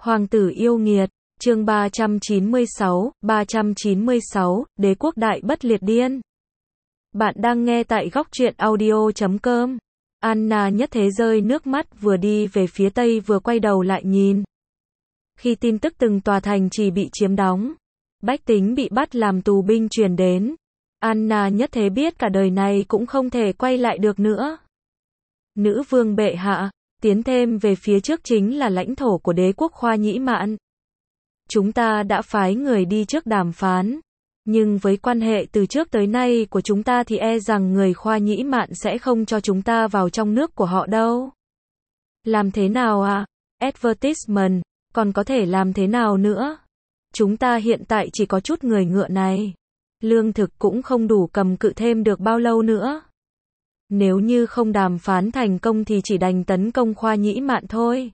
Hoàng tử yêu nghiệt, chương 396, Đế quốc đại bất liệt điên. Bạn đang nghe tại góc truyện audio.com. Anna nhất thế rơi nước mắt, vừa đi về phía tây vừa quay đầu lại nhìn. Khi tin tức từng tòa thành trì bị chiếm đóng, bách tính bị bắt làm tù binh truyền đến, Anna nhất thế biết cả đời này cũng không thể quay lại được nữa. Nữ vương bệ hạ, tiến thêm về phía trước chính là lãnh thổ của đế quốc Khoa Nhĩ Mạn. Chúng ta đã phái người đi trước đàm phán, nhưng với quan hệ từ trước tới nay của chúng ta thì e rằng người Khoa Nhĩ Mạn sẽ không cho chúng ta vào trong nước của họ đâu. Làm thế nào ạ? Advertisement, còn có thể làm thế nào nữa? Chúng ta hiện tại chỉ có chút người ngựa này. Lương thực cũng không đủ cầm cự thêm được bao lâu nữa. Nếu như không đàm phán thành công thì chỉ đành tấn công Khoa Nhĩ Mạn thôi.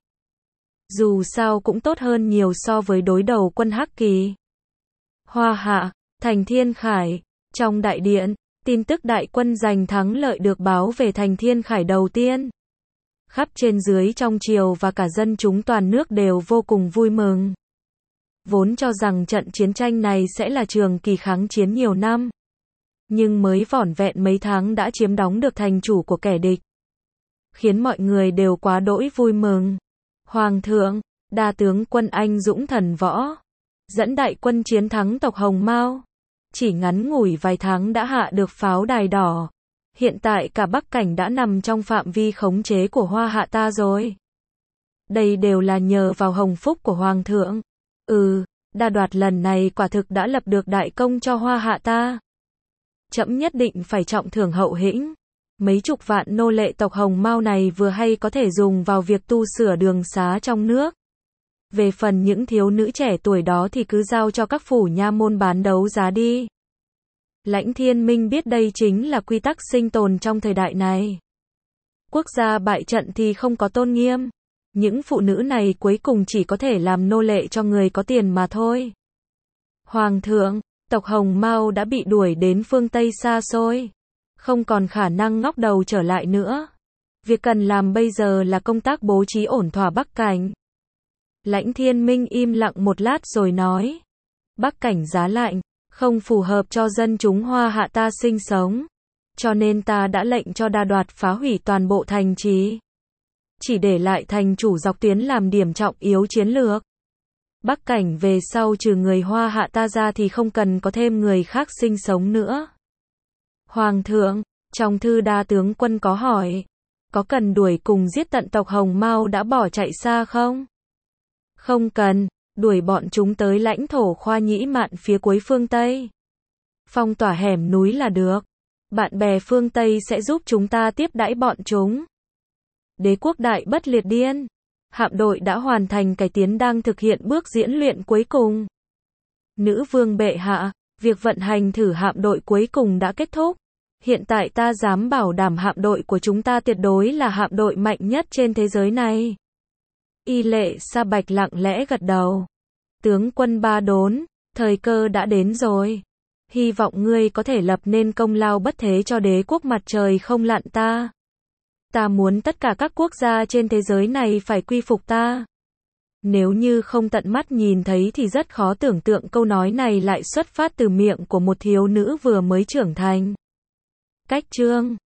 Dù sao cũng tốt hơn nhiều so với đối đầu quân Hắc Kỳ. Hoa Hạ, thành Thiên Khải, trong đại điện, tin tức đại quân giành thắng lợi được báo về thành Thiên Khải đầu tiên. Khắp trên dưới trong triều và cả dân chúng toàn nước đều vô cùng vui mừng. Vốn cho rằng trận chiến tranh này sẽ là trường kỳ kháng chiến nhiều năm. Nhưng mới vỏn vẹn mấy tháng đã chiếm đóng được thành chủ của kẻ địch. Khiến mọi người đều quá đỗi vui mừng. Hoàng thượng, đa tướng quân anh dũng thần võ, dẫn đại quân chiến thắng tộc Hồng Mao. Chỉ ngắn ngủi vài tháng đã hạ được pháo đài đỏ. Hiện tại cả Bắc Cảnh đã nằm trong phạm vi khống chế của Hoa Hạ ta rồi. Đây đều là nhờ vào hồng phúc của Hoàng thượng. Đa đoạt lần này quả thực đã lập được đại công cho Hoa Hạ ta. Trẫm nhất định phải trọng thưởng hậu hĩnh. Mấy chục vạn nô lệ tộc Hồng Mao này vừa hay có thể dùng vào việc tu sửa đường xá trong nước. Về phần những thiếu nữ trẻ tuổi đó thì cứ giao cho các phủ nha môn bán đấu giá đi. Lãnh Thiên Minh biết đây chính là quy tắc sinh tồn trong thời đại này. Quốc gia bại trận thì không có tôn nghiêm. Những phụ nữ này cuối cùng chỉ có thể làm nô lệ cho người có tiền mà thôi. Hoàng thượng, tộc Hồng Mao đã bị đuổi đến phương Tây xa xôi. Không còn khả năng ngóc đầu trở lại nữa. Việc cần làm bây giờ là công tác bố trí ổn thỏa Bắc Cảnh. Lãnh Thiên Minh im lặng một lát rồi nói. Bắc Cảnh giá lạnh, không phù hợp cho dân chúng Hoa Hạ ta sinh sống. Cho nên ta đã lệnh cho Đa Đoạt phá hủy toàn bộ thành trì. Chỉ để lại thành chủ dọc tuyến làm điểm trọng yếu chiến lược. Bắc Cảnh về sau trừ người Hoa Hạ ta ra thì không cần có thêm người khác sinh sống nữa. Hoàng thượng, trong thư đa tướng quân có hỏi, có cần đuổi cùng giết tận tộc Hồng Mao đã bỏ chạy xa không? Không cần, đuổi bọn chúng tới lãnh thổ Khoa Nhĩ Mạn phía cuối phương Tây. Phong tỏa hẻm núi là được. Bạn bè phương Tây sẽ giúp chúng ta tiếp đãi bọn chúng. Đế quốc đại bất liệt điên. Hạm đội đã hoàn thành cải tiến đang thực hiện bước diễn luyện cuối cùng. Nữ vương bệ hạ, việc vận hành thử hạm đội cuối cùng đã kết thúc. Hiện tại ta dám bảo đảm hạm đội của chúng ta tuyệt đối là hạm đội mạnh nhất trên thế giới này. Y Lệ Sa Bạch lặng lẽ gật đầu. Tướng quân Ba Đốn, thời cơ đã đến rồi. Hy vọng ngươi có thể lập nên công lao bất thế cho đế quốc mặt trời không lặn ta. Ta muốn tất cả các quốc gia trên thế giới này phải quy phục ta. Nếu như không tận mắt nhìn thấy thì rất khó tưởng tượng câu nói này lại xuất phát từ miệng của một thiếu nữ vừa mới trưởng thành. Cách chương